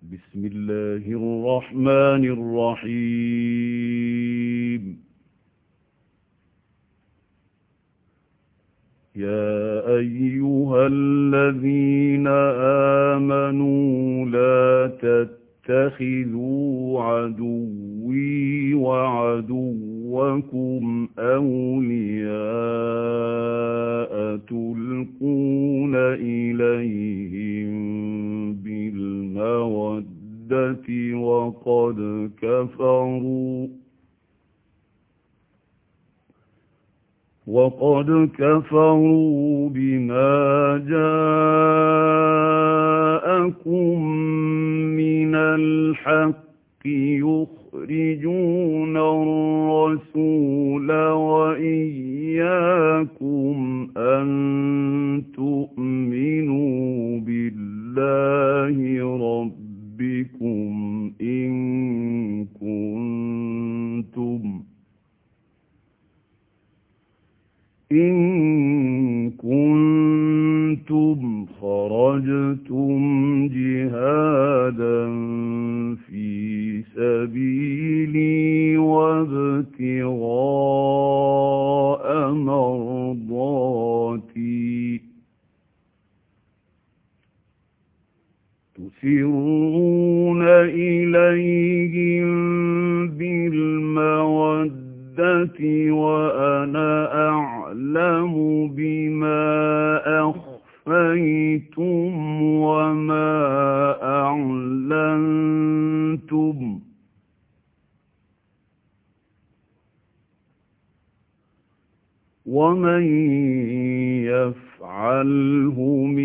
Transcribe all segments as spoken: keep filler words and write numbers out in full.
بسم الله الرحمن الرحيم. يا أيها الذين آمنوا لا تتخذوا عدوي وعدوكم أولياء تلقون إليهم بالمودة وقد كفروا وقد كفروا بما جاءكم من الحق يخرجون الرسول وإياكم أن تؤمنوا بالله ربكم إن كنتم إن كنتم خرجتم جهادا في سبيلي وابتغاء مرضاتي تسرون إليهم بالمودة وأنا أعلم بما أخفيتم وما أعلنتم ومن يفعله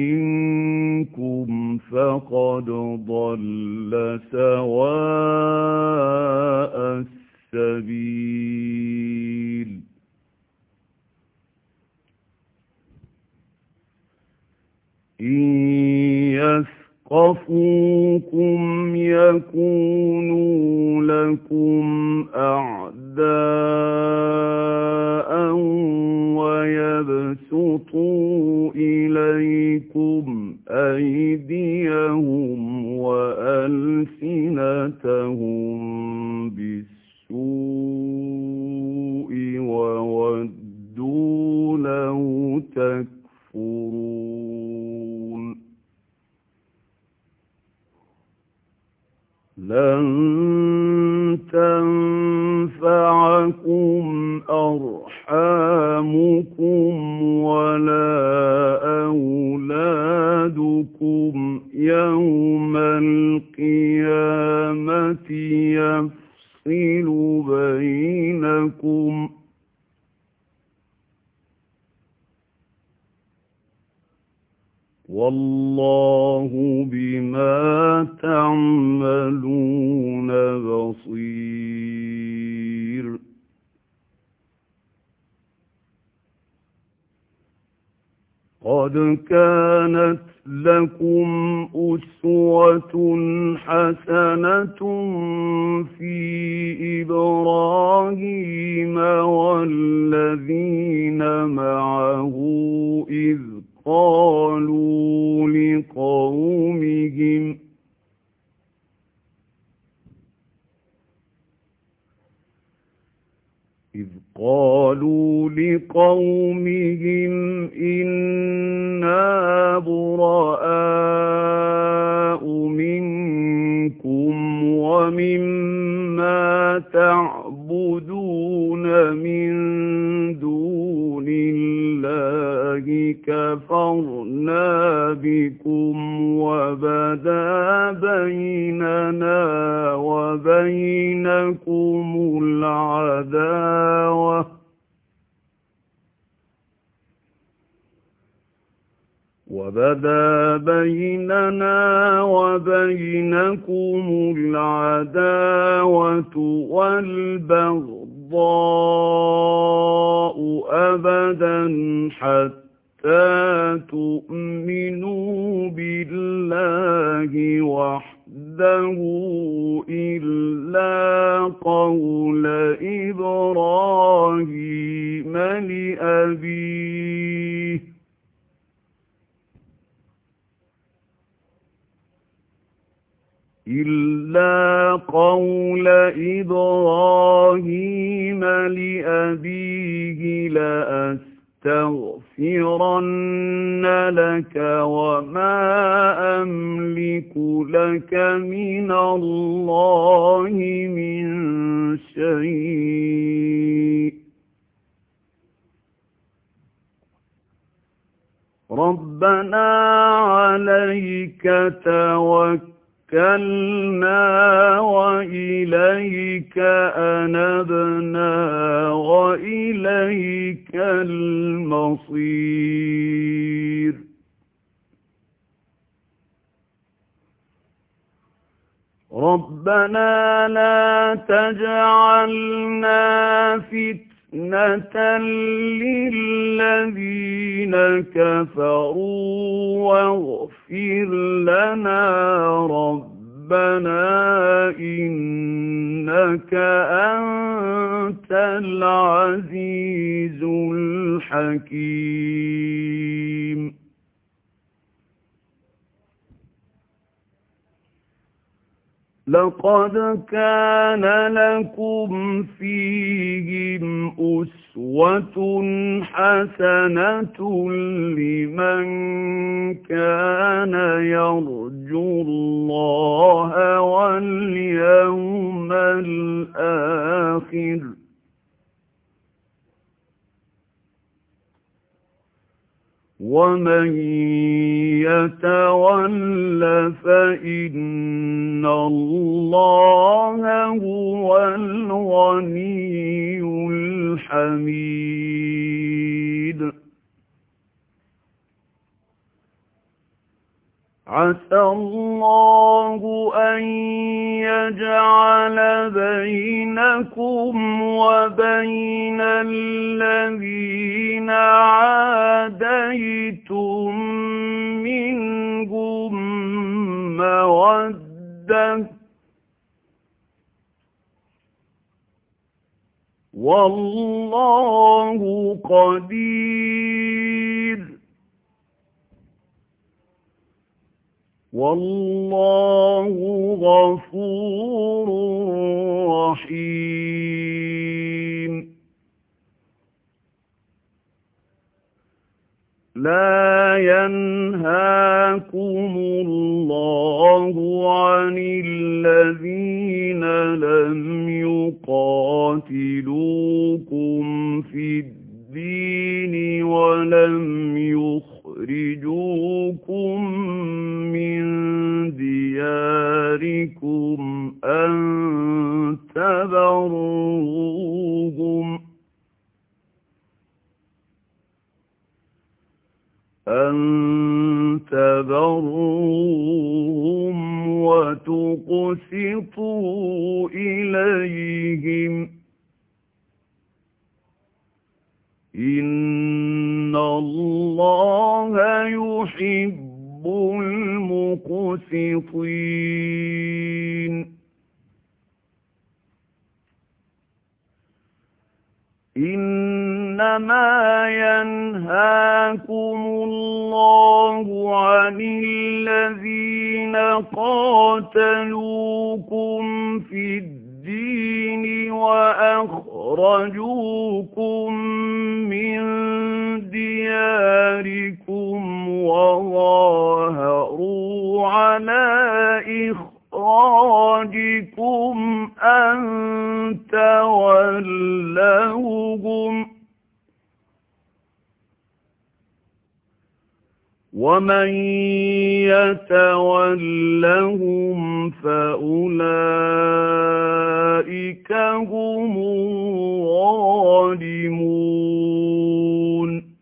منكم فقد ضل سواء السبيل. إن يثقفوكم يكونوا لكم أعداء ويبسطوا إليكم أيديهم وألسنتهم بالسوء وودوا لو تكفرون. لن تنفعكم أرحامكم ولا أولادكم يوم القيامة يفصل بينكم والله بما تعملون بصير. قد كانت لكم أسوة حسنة في إبراهيم والذين معه إذ قالوا لقومهم إذ قالوا لقومهم إنا براء منكم ومما تعبدون من دون الله كفرنا بكم وبدا بيننا وبينكم العداوة وبدا بيننا وبينكم العداوة والبغضاء أبدا حتى تؤمنوا بالله وحده إلا قول إبراهيم لأبيه إِلَّا قَوْلَ إِبْرَاهِيمَ لِأَبِيهِ لَأَسْتَغْفِرَنَّ لَكَ وَمَا أَمْلِكُ لَكَ مِنَ اللَّهِ مِنْ شَيْءٍ رَبَّنَا عَلَيْكَ تَوَكَّلْنَا وَإِلَيْكَ أَنَبْنَا وَإِلَيْكَ الْمَصِيرُ رَبَّنَا لَا تَجْعَلْنَا فِتْنَةً لِّلَّذِينَ كَفَرُوا وَاغْفِرْ لَنَا رَبَّنَا إِنَّكَ أَنتَ الْعَزِيزُ الْحَكِيمُ لَقَدْ كَانَ لَكُمْ فِيهِمْ أُسْوَةٌ حَسَنَةٌ لِّمَن كَانَ يَرْجُو اللَّهَ وَالْيَوْمَ الْآخِرَ وَمَن يَتَوَلَّ فَإِنَّ اللَّهَ هُوَ الْغَنِيُّ الْحَمِيدُ عَسَى اللَّهُ أَن يَجْعَلَ بَيْنَكُمْ وَبَيْنَ الَّذِينَ عَادَيْتُم مِّنْهُم مَّوَدَّةً وَاللَّهُ قَدِيرٌ وَاللَّهُ غَفُورٌ رَّحِيمٌ لَا يَنْهَاكُمُ اللَّهُ عَنِ الَّذِينَ لَمْ يُقَاتِلُوكُمْ فِي الدِّينِ وَلَمْ يُخْرِجُوكُم مِّن دِيَارِكُمْ أَن تَبَرُّوهُمْ أَن تَبَرُّوهُمْ وَتُقْسِطُوا إِلَيْهِمْ إِنَّ اللَّهَ يُحِبُّ الْمُقْسِطِينَ إِنَّمَا يَنْهَاكُمُ اللَّهُ عَنِ الَّذِينَ قَاتَلُوكُمْ فِي الدِّينِ وَأَخْرَجُوكُم مِّن دِيَارِكُمْ وَظَاهَرُوا عَلَىٰ إِخْرَاجِكُمْ أَن تَوَلَّوْهُمْ ۚ وَمَن يَتَوَلَّهُمْ فَأُولَٰئِكَ هُمُ الظَّالِمُونَ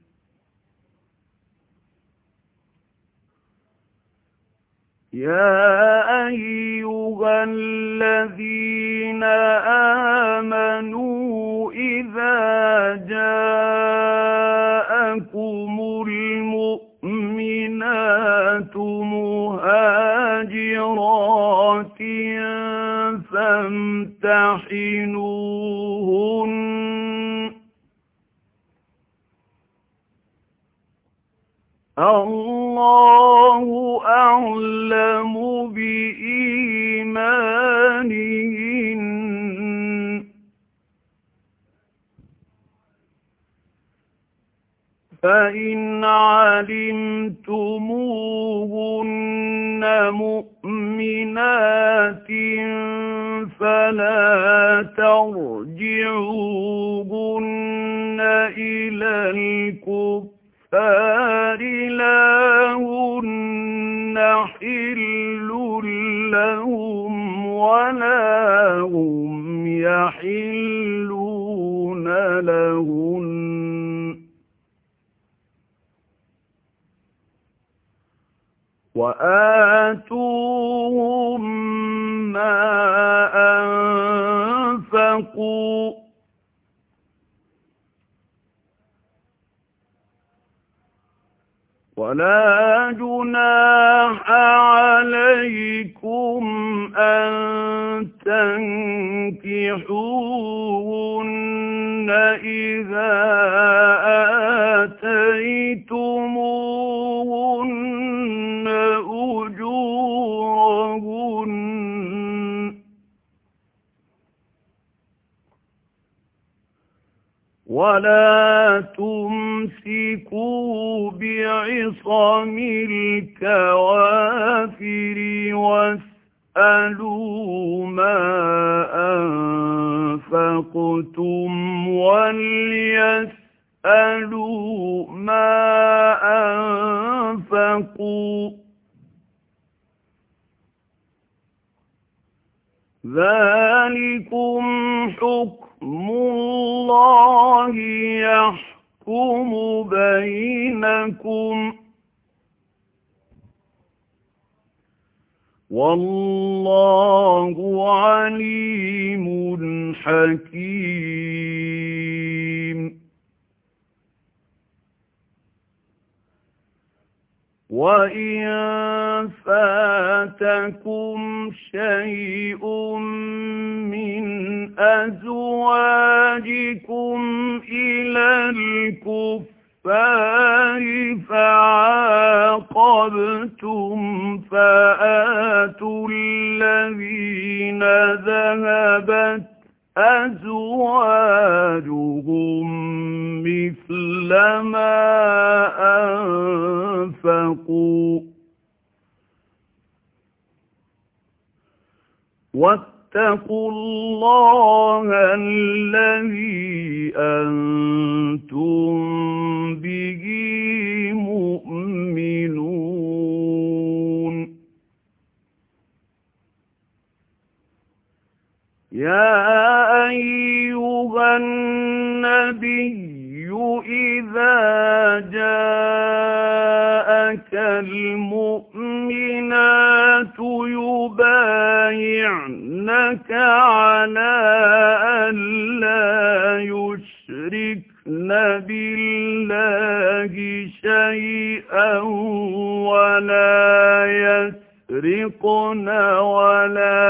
يَا أَيُّهَا الَّذِينَ آمَنُوا إِذَا جَاءَكُمُ الْمُؤْمِنَاتُ مُهَاجِرَاتٍ فَامْتَحِنُوهُنَّ ۖ اللَّهُ أَعْلَمُ بِإِيمَانِهِنَّ فإن علمتموهن مؤمنات فلا ترجعوهن إلى الكفار لا هن حل لهم ولا هم يحلون لهن وآتوهم ما أنفقوا ولا جناح عليكم أن تنكحوهن إذا آتيتموهن أجورهن ولا تمسكوا بعصم الكوافر واسألوا ما أنفقتم وليسألوا ما أنفقوا ذلكم حكم الله يحكم بينكم والله عليم حكيم وَإِن فَاتَكُمْ شَيْءٌ مِّنْ أَزْوَاجِكُمْ إِلَى الْكُفَّارِ فَعَاقَبْتُمْ فَآتُوا الَّذِينَ ذَهَبَتْ أَزْوَاجُهُمْ مِثْلَ مَا أَنفَقُوا وَاتَّقُوا اللَّهَ الَّذِي أَنتُم بِهِ مُؤْمِنُونَ يَا أَيُّهَا النَّبِيُّ إِذَا جَاءَكَ الْمُؤْمِنَاتُ يُبَايِعْنَكَ عَلَىٰ أَن لَّا يُشْرِكْنَ بِاللَّهِ شَيْئًا وَلَا يَسْرِقْنَ وَلَا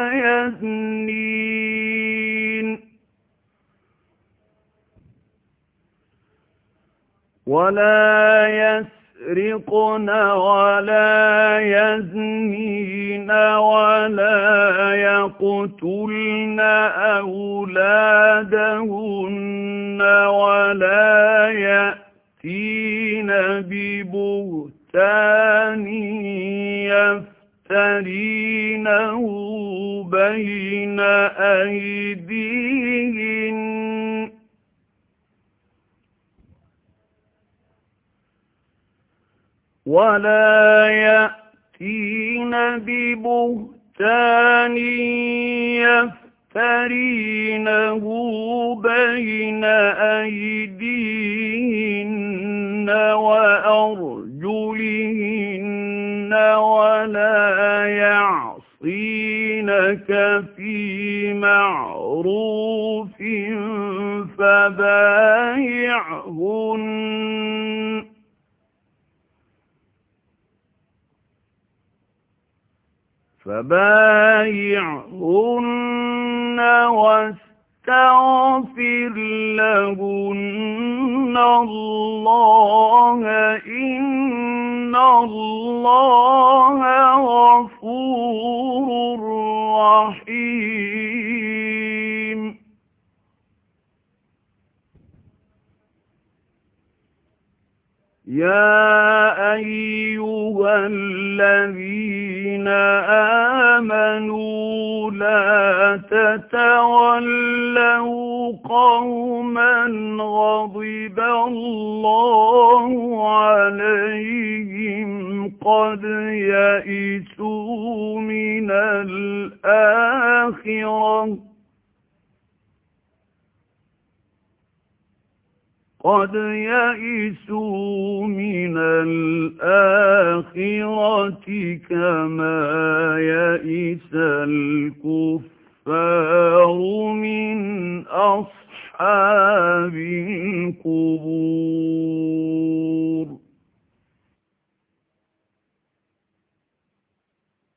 يَزْنِينَ وَلَا يَسْرِقْنَ وَلَا يَزْنِينَ وَلَا يَقْتُلْنَ أَوْلَادَهُنَّ وَلَا يَأْتِينَ بِبُهْتَانٍ يَفْتَرِينَهُ بَيْنَ أَيْدِيهِنَّ وَلَا يَأْتِينَ بِبُهْتَانٍ يَفْتَرِينَهُ بَيْنَ أَيْدِيهِنَّ وَأَرْجُلِهِنَّ وَلَا يَعْصِينَكَ فِي مَعْرُوفٍ فَبَايِعْهُنَّ فَبَايِعْهُنَّ وَاسْتَغْفِرْ لَهُنَّ اللَّهَ إِنَّ اللَّهَ غَفُورٌ رَّحِيمٌ أيها الذين آمنوا لا تتولوا قوما غضب الله عليهم قد يئسوا من الآخرة قد يئسوا من الآخرة كما يئس الكفار من أصحاب القبور.